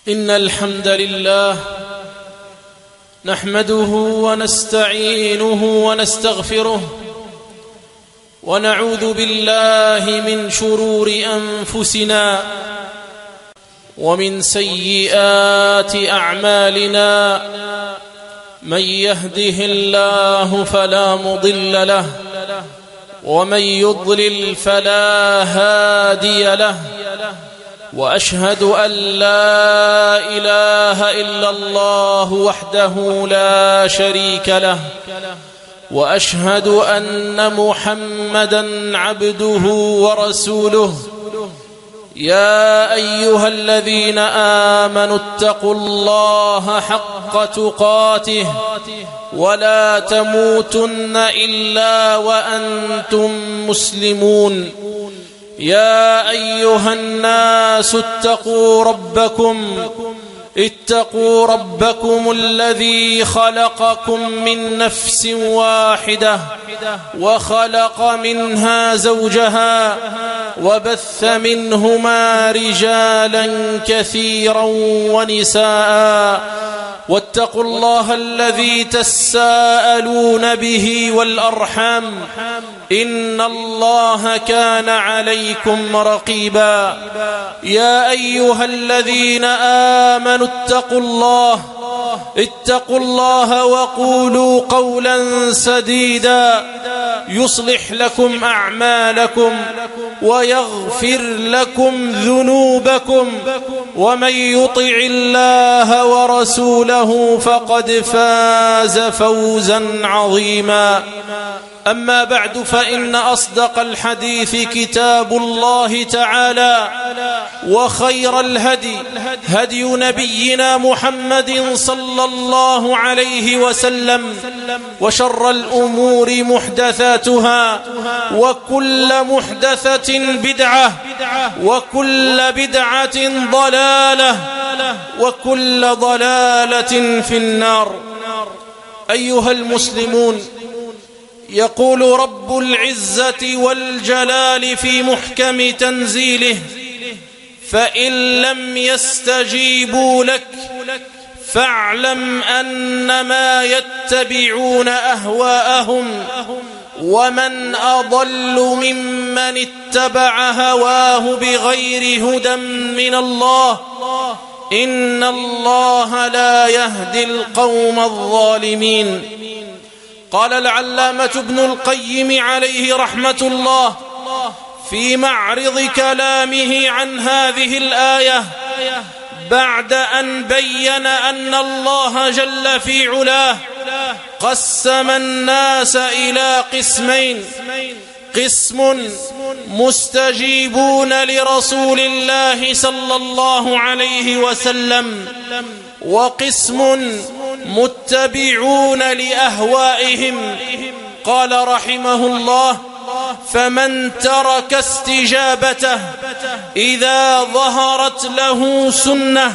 إن الحمد لله نحمده ونستعينه ونستغفره ونعوذ بالله من شرور أنفسنا ومن سيئات أعمالنا. من يهده الله فلا مضل له ومن يضلل فلا هادي له، وأشهد أن لا إله إلا الله وحده لا شريك له، وأشهد أن محمدًا عبده ورسوله. يا أيها الذين آمنوا اتقوا الله حق تقاته ولا تموتن إلا وأنتم مسلمون. يا أيها الناس اتقوا ربكم الذي خلقكم من نفس واحدة وخلق منها زوجها وبث منهما رجالا كثيرا ونساء، واتقوا الله الذي تساءلون به والأرحام إن الله كان عليكم رقيبا. يا أيها الذين آمنوا اتقوا الله وقولوا قولا سديدا يصلح لكم أعمالكم ويغفر لكم ذنوبكم، ومن يطع الله ورسوله فقد فاز فوزا عظيما. أما بعد، فإن أصدق الحديث كتاب الله تعالى، وخير الهدي هدي نبينا محمد صلى الله عليه وسلم، وشر الأمور محدثاتها، وكل محدثة بدعة، وكل بدعة ضلالة، وكل ضلالة في النار. أيها المسلمون، يقول رب العزة والجلال في محكم تنزيله: فإن لم يستجيبوا لك فاعلم أنما يتبعون أهواءهم ومن أضل ممن اتبع هواه بغير هدى من الله إن الله لا يهدي القوم الظالمين. قال العلامة ابن القيم عليه رحمة الله في معرض كلامه عن هذه الآية، بعد أن بين أن الله جل في علاه قسم الناس إلى قسمين: قسم مستجيبون لرسول الله صلى الله عليه وسلم، وقسم متبعون لأهوائهم. قال رحمه الله: فمن ترك استجابته إذا ظهرت له سنة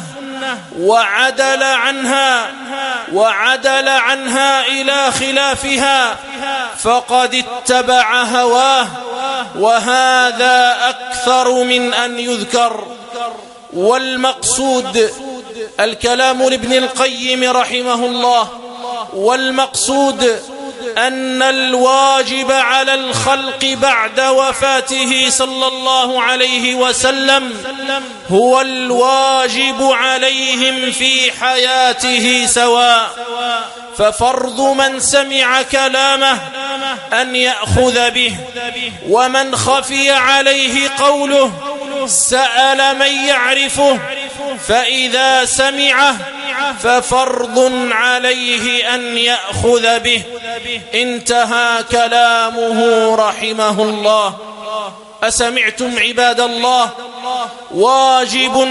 وعدل عنها إلى خلافها فقد اتبع هواه، وهذا أكثر من أن يذكر. والمقصود، الكلام لابن القيم رحمه الله، والمقصود أن الواجب على الخلق بعد وفاته صلى الله عليه وسلم هو الواجب عليهم في حياته سواء، ففرض من سمع كلامه أن يأخذ به، ومن خفي عليه قوله سأل من يعرفه، فإذا سمعه ففرض عليه أن يأخذ به. انتهى كلامه رحمه الله. أسمعتم عباد الله؟ واجب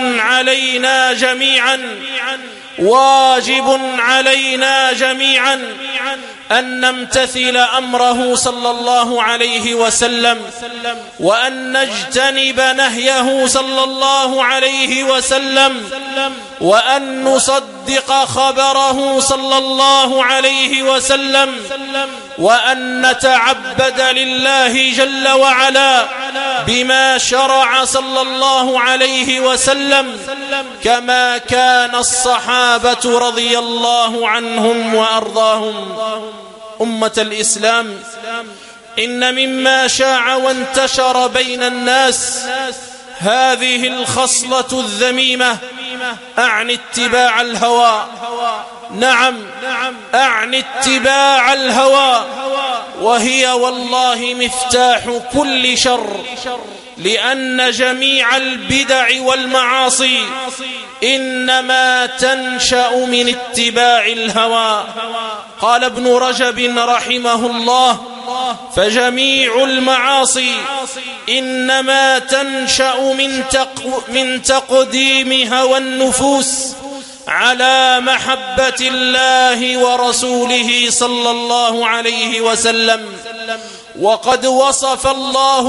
علينا جميعا أن نمتثل أمره صلى الله عليه وسلم، وأن نجتنب نهيه صلى الله عليه وسلم، وأن نصدق خبره صلى الله عليه وسلم، وأن نتعبد لله جل وعلا بما شرع صلى الله عليه وسلم كما كان الصحابة رضي الله عنهم وأرضاهم. أمة الإسلام، إن مما شاع وانتشر بين الناس هذه الخصلة الذميمة، أعني اتباع الهوى. نعم، أعني اتباع الهوى، وهي والله مفتاح كل شر، لأن جميع البدع والمعاصي إنما تنشأ من اتباع الهوى. قال ابن رجب رحمه الله: فجميع المعاصي إنما تنشأ من تقديم هوى النفوس على محبة الله ورسوله صلى الله عليه وسلم. وقد وصف الله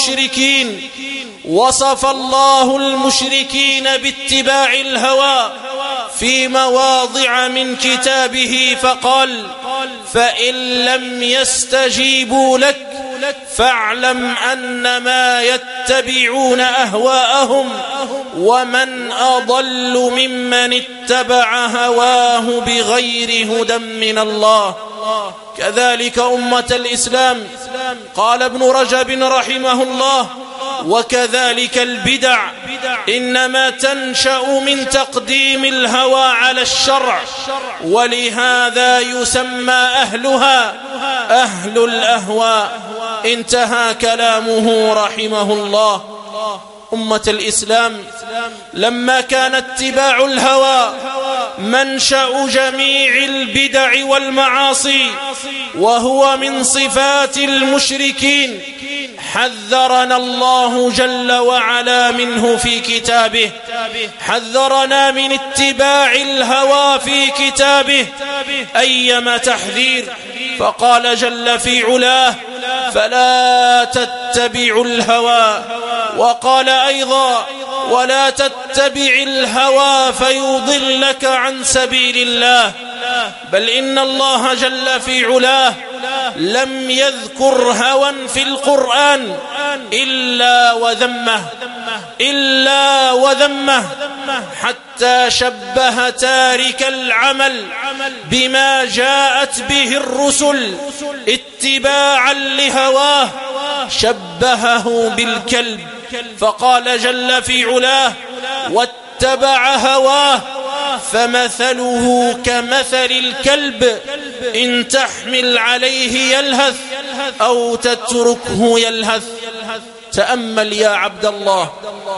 المشركين باتباع الهوى في مواضع من كتابه فقال: فإن لم يستجيبوا لك فاعلم أنما يتبعون أهواءهم ومن أضل ممن اتبع هواه بغير هدى من الله. كذلك أمة الإسلام، قال ابن رجب رحمه الله: وكذلك البدع إنما تنشأ من تقديم الهوى على الشرع، ولهذا يسمى أهلها أهل الأهواء. انتهى كلامه رحمه الله. أمة الإسلام، لما كان اتباع الهوى منشأ جميع البدع والمعاصي وهو من صفات المشركين، حذرنا الله جل وعلا منه في كتابه، حذرنا من اتباع الهوى في كتابه أيما تحذير، فقال جل في علاه: فلا تتبعوا الهوى. وقال أيضا: ولا تتبع الهوى فيضلك عن سبيل الله. بل إن الله جل في علاه لم يذكر هوى في القرآن إلا وذمه حتى شبه تارك العمل بما جاءت به الرسل اتباعا لهواه، شبهه بالكلب، فقال جل في علاه: واتبع هواه فمثله كمثل الكلب إن تحمل عليه يلهث أو تتركه يلهث. تأمل يا عبد الله،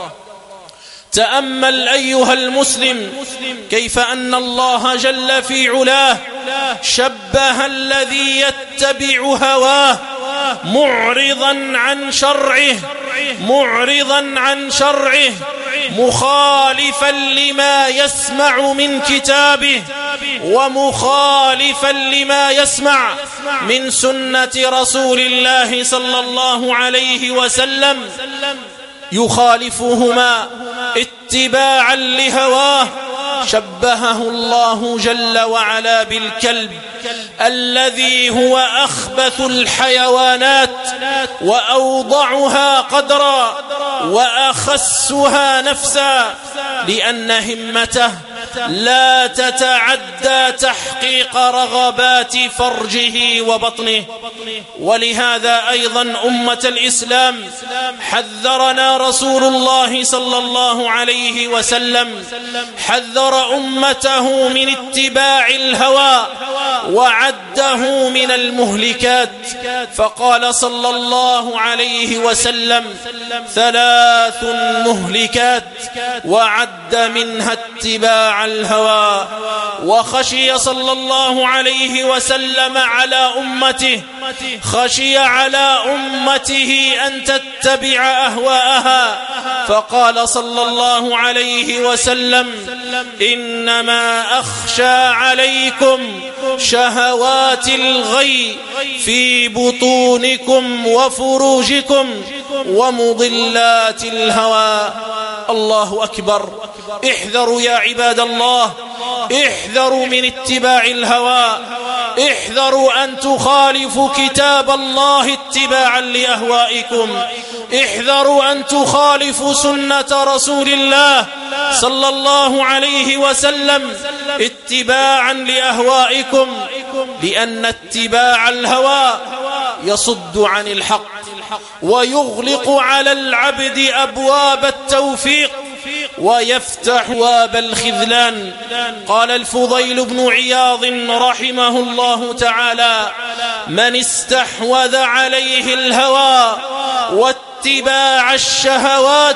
تأمل أيها المسلم، كيف أن الله جل في علاه شبه الذي يتبع هواه معرضا عن شرعه مخالفا لما يسمع من كتابه ومخالفا لما يسمع من سنة رسول الله صلى الله عليه وسلم، يخالفهما اتباعا لهواه، شبهه الله جل وعلا بالكلب الذي هو أخبث الحيوانات وأوضعها قدرا وأخسها نفسا، لأن همته لا تتعدى تحقيق رغبات فرجه وبطنه. ولهذا أيضا أمة الإسلام حذرنا رسول الله صلى الله عليه وسلم، حذر أمته من اتباع الهوى وعده من المهلكات، فقال صلى الله عليه وسلم: 3 مهلكات، وعد منها اتباع الهوى. وخشي صلى الله عليه وسلم على أمته، خشي على أمته أن تتبع أهواءها، فقال صلى الله عليه وسلم: إنما أخشى عليكم شهوات الغي في بطونكم وفروجكم ومضلات الهوى. الله أكبر. احذروا يا عباد الله، احذروا من اتباع الهوى، احذروا أن تخالفوا كتاب الله اتباعا لأهوائكم، احذروا أن تخالفوا سنة رسول الله صلى الله عليه وسلم اتباعا لأهوائكم، لأن اتباع الهوى يصد عن الحق ويغلق على العبد أبواب التوفيق ويفتح أبواب الخذلان. قال الفضيل بن عياض رحمه الله تعالى: من استحوذ عليه الهوى واتباع الشهوات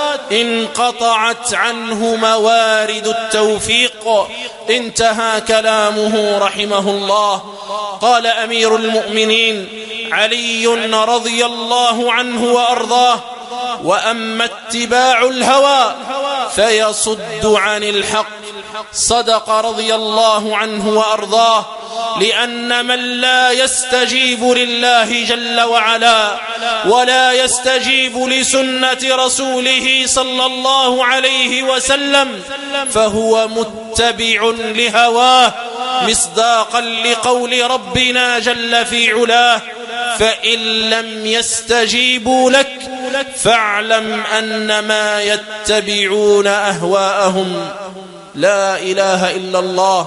انقطعت عنه موارد التوفيق. انتهى كلامه رحمه الله. قال أمير المؤمنين علي رضي الله عنه وأرضاه: وأما اتباع الهوى فيصد عن الحق. صدق رضي الله عنه وأرضاه، لأن من لا يستجيب لله جل وعلا ولا يستجيب لسنة رسوله صلى الله عليه وسلم فهو متبع لهواه، مصداقا لقول ربنا جل في علاه: فإن لم يستجيبوا لك فاعلم أنما يتبعون أهواءهم. لا إله إلا الله،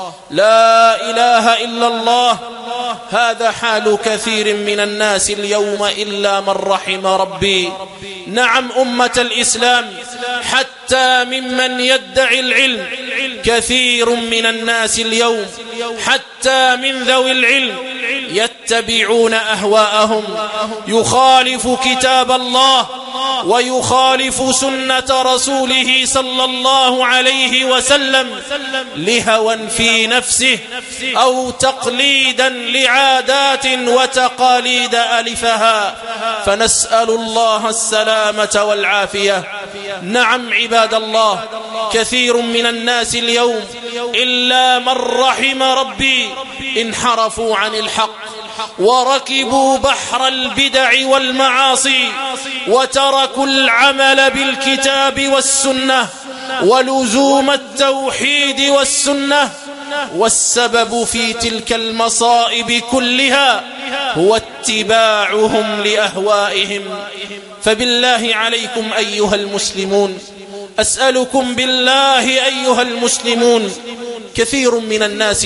لا إله إلا الله. هذا حال كثير من الناس اليوم إلا من رحم ربي. نعم أمة الإسلام، حتى ممن يدعي العلم كثير من الناس اليوم، حتى من ذوي العلم يتبعون أهواءهم، يخالف كتاب الله ويخالف سنة رسوله صلى الله عليه وسلم لهوى في نفسه أو تقليدا لعادات وتقاليد ألفها، فنسأل الله السلامة والعافية. نعم عباد الله، كثير من الناس اليوم إلا من رحم ربي انحرفوا عن الحق وركبوا بحر البدع والمعاصي وتركوا العمل بالكتاب والسنة ولزوم التوحيد والسنة. والسبب في تلك المصائب كلها هو اتباعهم لأهوائهم. فبالله عليكم أيها المسلمون، أسألكم بالله أيها المسلمون، كثير من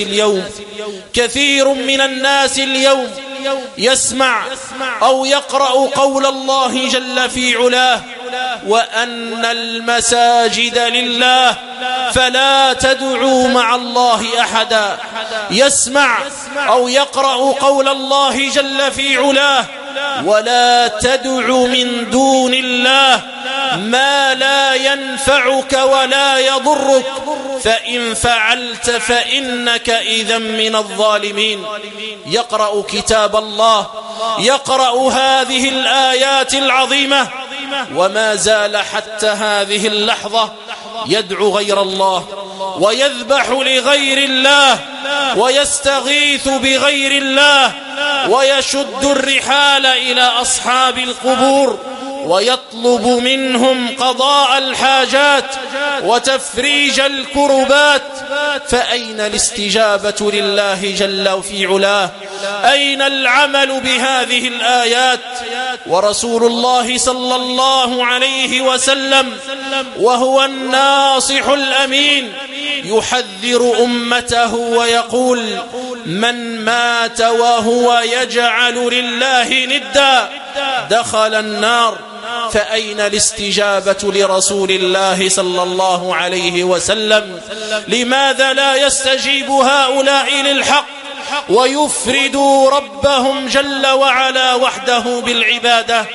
الناس اليوم يسمع أو يقرأ قول الله جل في علاه: وأن المساجد لله فلا تدعوا مع الله أحدا. يسمع أو يقرأ قول الله جل في علاه: ولا تدع من دون الله ما لا ينفعك ولا يضرك فإن فعلت فإنك إذا من الظالمين. يقرأ كتاب الله، يقرأ هذه الآيات العظيمة، وما زال حتى هذه اللحظة يدعو غير الله ويذبح لغير الله ويستغيث بغير الله ويشد الرحال إلى أصحاب القبور ويطلب منهم قضاء الحاجات وتفريج الكربات. فأين الاستجابة لله جل في علاه؟ أين العمل بهذه الآيات؟ ورسول الله صلى الله عليه وسلم وهو الناصح الأمين يحذر أمته ويقول: من مات وهو يجعل لله ندا دخل النار. فأين الاستجابة لرسول الله صلى الله عليه وسلم؟ لماذا لا يستجيب هؤلاء للحق ويفردوا ربهم جل وعلا وحده بالعبادة؟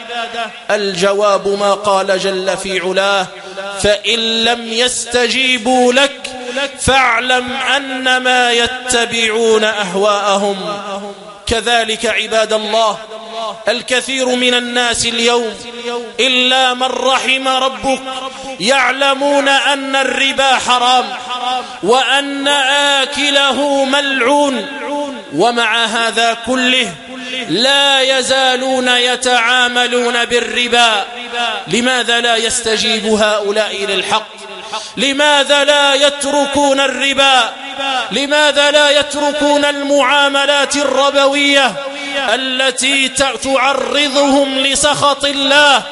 الجواب ما قال جل في علاه: فإن لم يستجيبوا لك فاعلم أنما يتبعون أهواءهم. كذلك عباد الله، الكثير من الناس اليوم إلا من رحم ربك يعلمون أن الربا حرام وأن آكله ملعون، ومع هذا كله لا يزالون يتعاملون بالربا. لماذا لا يستجيب هؤلاء للحق؟ لماذا لا يتركون الربا لماذا لا يتركون المعاملات الربوية التي تعرضهم لسخط الله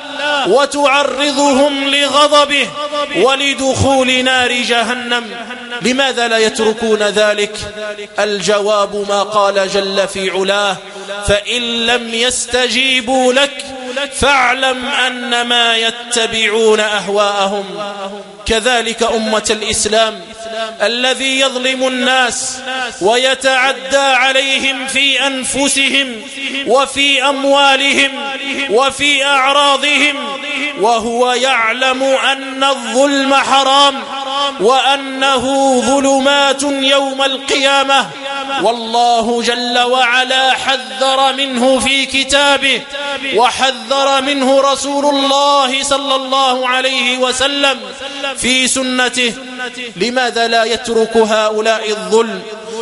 وتعرضهم لغضبه ولدخول نار جهنم؟ لماذا لا يتركون ذلك؟ الجواب ما قال جل في علاه: فإن لم يستجيبوا لك فاعلم أنما يتبعون أهواءهم. كذلك أمة الإسلام الذي يظلم الناس ويتعدى عليهم في أنفسهم وفي أموالهم وفي أعراضهم وهو يعلم أن الظلم حرام وأنه ظلمات يوم القيامة، والله جل وعلا حذر منه في كتابه وحذر منه رسول الله صلى الله عليه وسلم في سنته. لماذا لا يترك هؤلاء الظلم؟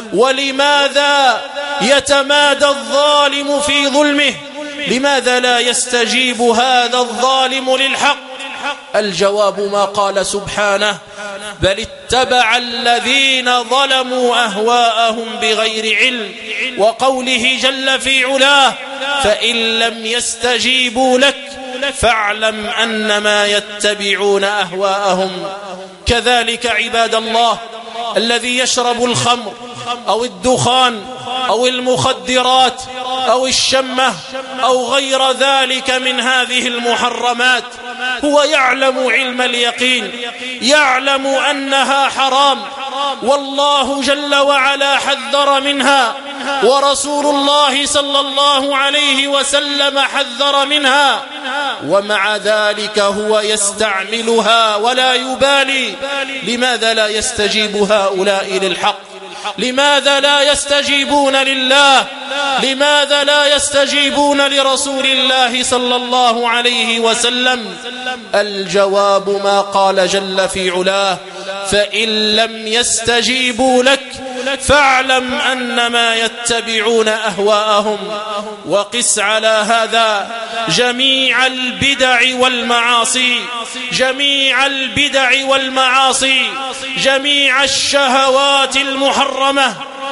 ولماذا يتمادى الظالم في ظلمه؟ لماذا لا يستجيب هذا الظالم للحق؟ الجواب ما قال سبحانه: بل اتبع الذين ظلموا أهواءهم بغير علم، وقوله جل في علاه: فإن لم يستجيبوا لك فاعلم أنما يتبعون أهواءهم. كذلك عباد الله الذي يشرب الخمر أو الدخان أو المخدرات أو الشمة أو غير ذلك من هذه المحرمات هو يعلم علم اليقين، يعلم أنها حرام، والله جل وعلا حذر منها ورسول الله صلى الله عليه وسلم حذر منها، ومع ذلك هو يستعملها ولا يبالي. لماذا لا يستجيب هؤلاء للحق؟ لماذا لا يستجيبون لله؟ لماذا لا يستجيبون لرسول الله صلى الله عليه وسلم؟ الجواب ما قال جل في علاه: فإن لم يستجيبوا لك فاعلم أنما يتبعون أهواءهم. وقس على هذا جميع البدع والمعاصي، جميع البدع والمعاصي، جميع الشهوات المحرمة،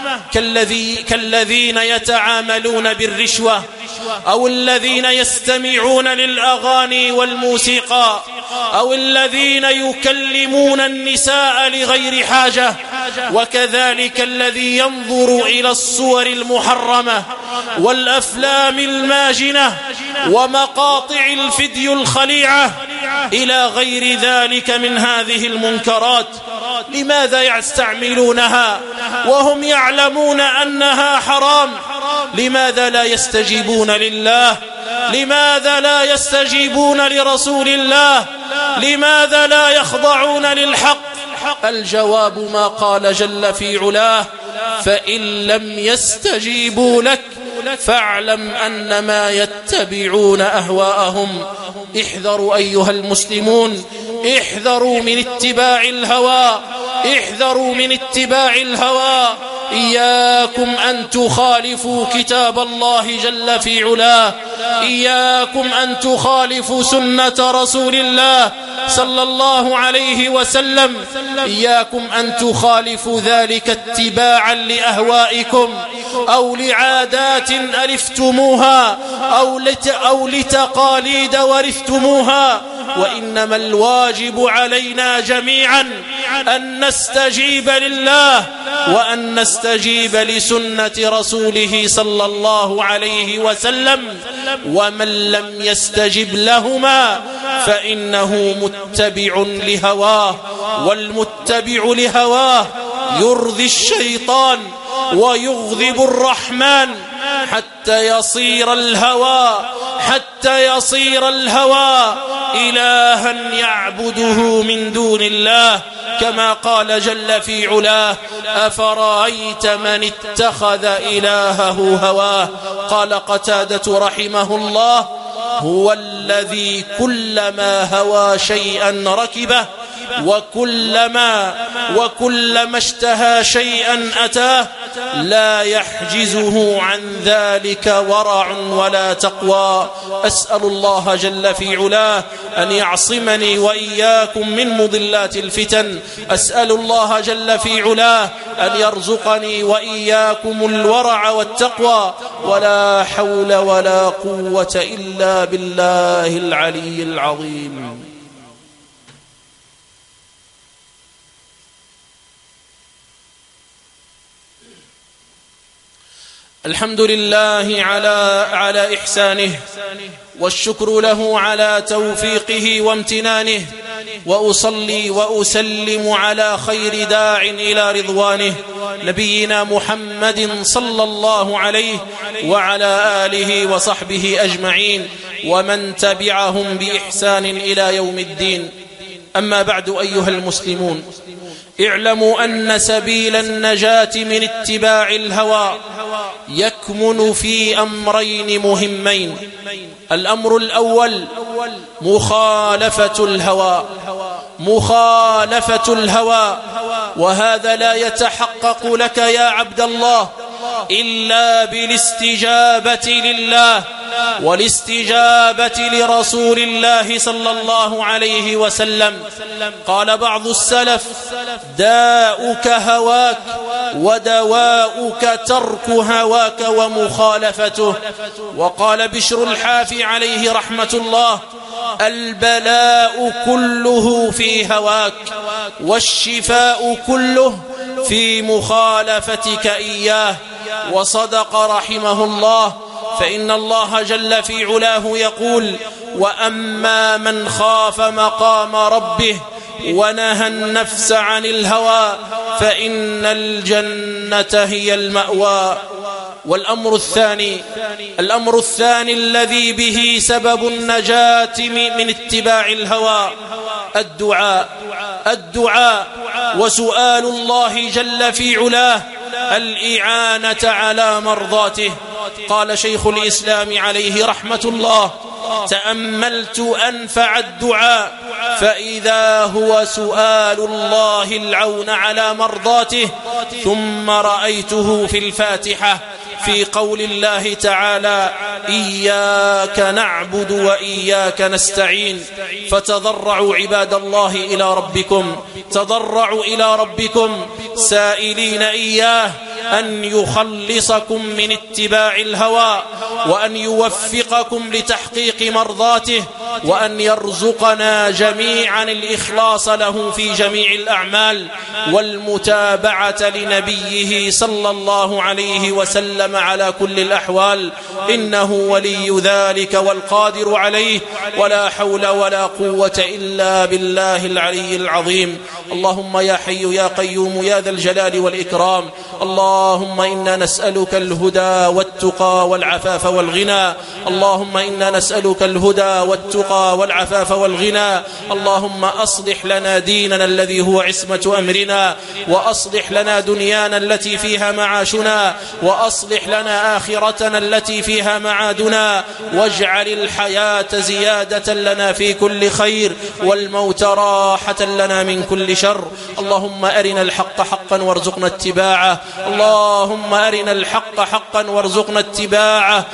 كالذين يتعاملون بالرشوة أو الذين يستمعون للأغاني والموسيقى أو الذين يكلمون النساء لغير حاجة، وكذلك الذي ينظر إلى الصور المحرمة والأفلام الماجنة ومقاطع الفيديو الخليعة إلى غير ذلك من هذه المنكرات. لماذا يستعملونها وهم يعلمون أنها حرام؟ لماذا لا يستجيبون لله؟ لماذا لا يستجيبون لرسول الله؟ لماذا لا يخضعون للحق؟ الجواب ما قال جل في علاه: فإن لم يستجيبوا لك فاعلم أنما يتبعون أهواءهم. احذروا أيها المسلمون، احذروا من اتباع الهوى، احذروا من اتباع الهوى. إياكم أن تخالفوا كتاب الله جل في علاه، إياكم أن تخالفوا سنة رسول الله صلى الله عليه وسلم، إياكم أن تخالفوا ذلك اتباعا لأهوائكم أو لعادات ألفتموها أو لتقاليد ورثتموها، وإنما الواجب علينا جميعا أن نستجيب لله وأن نستجيب لسنة رسوله صلى الله عليه وسلم. ومن لم يستجب لهما فإنه متبع لهواه، والمتبع لهواه يرضي الشيطان ويغضب الرحمن حتى يصير الهوى إلها يعبده من دون الله، كما قال جل في علاه: أفرأيت من اتخذ إلهه هواه. قال قتادة رحمه الله: هو الذي كلما هوى شيئا ركبه وكلما اشتهى شيئا أتاه، لا يحجزه عن ذلك ورع ولا تقوى. أسأل الله جل في علاه أن يعصمني وإياكم من مضلات الفتن. أسأل الله جل في علاه أن يرزقني وإياكم الورع والتقوى، ولا حول ولا قوة إلا بالله العلي العظيم. الحمد لله على إحسانه، والشكر له على توفيقه وامتنانه، وأصلي وأسلم على خير داع إلى رضوانه، نبينا محمد صلى الله عليه وعلى آله وصحبه أجمعين، ومن تبعهم بإحسان إلى يوم الدين. أما بعد، أيها المسلمون، اعلموا أن سبيل النجاة من اتباع الهوى يكمن في أمرين مهمين. الأمر الأول مخالفة الهوى، وهذا لا يتحقق لك يا عبد الله إلا بالاستجابة لله والاستجابة لرسول الله صلى الله عليه وسلم. قال بعض السلف: داؤك هواك ودواؤك ترك هواك ومخالفته. وقال بشر الحافي عليه رحمة الله: البلاء كله في هواك، والشفاء كله في مخالفتك إياه. وصدق رحمه الله، فإن الله جل في علاه يقول: وأما من خاف مقام ربه ونهى النفس عن الهوى فإن الجنة هي المأوى. والأمر الثاني الذي به سبب النجاة من اتباع الهوى الدعاء وسؤال الله جل في علاه الإعانة على مرضاته. قال شيخ الإسلام عليه رحمة الله: تأملت أنفع الدعاء فإذا هو سؤال الله العون على مرضاته، ثم رأيته في الفاتحة في قول الله تعالى: إياك نعبد وإياك نستعين. فتضرعوا عباد الله إلى ربكم، تضرعوا إلى ربكم سائلين إياه أن يخلصكم من اتباع الهوى، وأن يوفقكم لتحقيق مرضاته، وأن يرزقنا جميعا الإخلاص له في جميع الأعمال، والمتابعة لنبيه صلى الله عليه وسلم على كل الأحوال، إنه ولي ذلك والقادر عليه، ولا حول ولا قوة إلا بالله العلي العظيم. اللهم يا حي يا قيوم يا ذا الجلال والإكرام، اللهم إنا نسألك الهدى والتقى والعفاف والغنى، اللهم إنا نسألك الهدى والتقى والعفاف والغنى. اللهم أصلح لنا ديننا الذي هو عصمة أمرنا، وأصلح لنا دنيانا التي فيها معاشنا، وأصلح لنا آخرتنا التي فيها معادنا، واجعل الحياة زيادة لنا في كل خير، والموت راحة لنا من كل شر. اللهم أرنا الحق حقا وارزقنا اتباعه، اللهم أرنا الحق حقا وارزقنا اتباعه،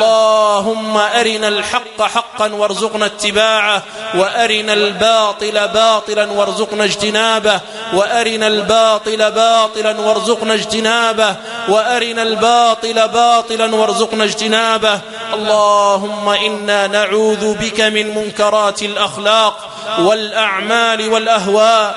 اللهم أرنا الحق حقا وارزقنا اتباعه، وأرنا الباطل باطلا وارزقنا اجتنابه، وأرنا الباطل باطلا وارزقنا اجتنابه، وأرنا الباطل باطلا وارزقنا اجتنابه. اللهم إنا نعوذ بك من منكرات الأخلاق والأعمال والأهواء،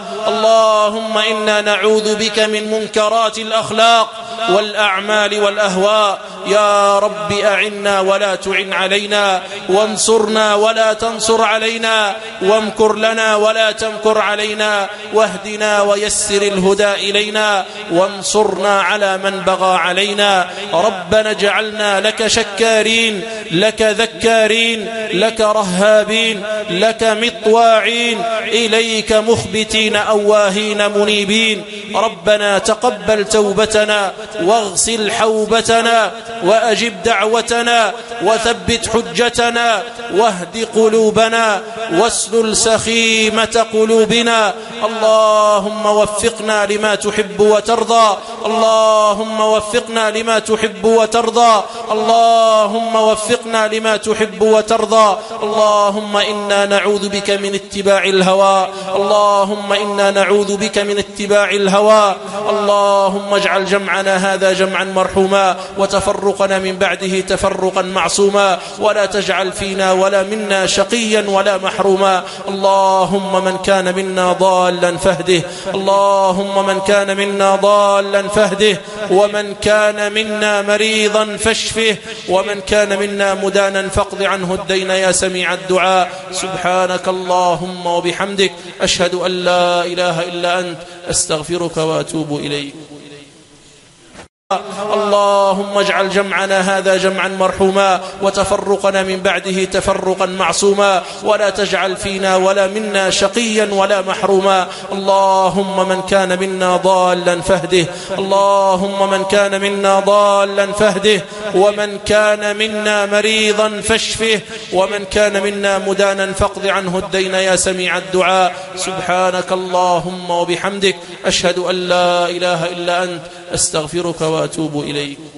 اللهم إنا نعوذ بك من منكرات الأخلاق والأعمال والأهواء. يا رب أعنا ولا تعن علينا، وانصرنا ولا تنصر علينا، وامكر لنا ولا تمكر علينا، واهدنا ويسر الهدى إلينا، وانصرنا على من بغى علينا. ربنا اجعلنا لك شكارين، لك ذكارين، لك رهابين، لك مطواعين، إليك مخبتين أواهين منيبين. ربنا تقبل توبتنا، واغسل حوبتنا وأجب دعوتنا وثبت حجتنا واهد قلوبنا واسلل سخيمة قلوبنا. اللهم وفقنا لما تحب وترضى، اللهم وفقنا لما تحب وترضى، اللهم وفقنا لما تحب وترضى. اللهم إنا نعوذ بك من اتباع الهوى، اللهم إنا نعوذ بك من اتباع الهوى. اللهم اجعل جمعنا هذا جمعا مرحوما وتفرقنا من بعده تفرقا معصوما، ولا تجعل فينا ولا منا شقيا ولا محروما. اللهم من كان منا ضالا فاهده، اللهم من كان منا ضالا فاهده، ومن كان منا مريضا فاشفه، ومن كان منا مدانا فاقض عنه الدين يا سميع الدعاء. سبحانك اللهم وبحمدك، أشهد أن لا إله إلا أنت، أستغفرك وأتوب إليك. اللهم اجعل جمعنا هذا جمعا مرحوما وتفرقنا من بعده تفرقا معصوما، ولا تجعل فينا ولا منا شقيا ولا محروما. اللهم من كان منا ضالا فاهده، اللهم من كان منا ضالا فاهده، ومن كان منا مريضا فاشفه، ومن كان منا مدانا فاقض عنه الدين يا سميع الدعاء. سبحانك اللهم وبحمدك، أشهد أن لا إله إلا أنت، أستغفرك وأتوب إليك.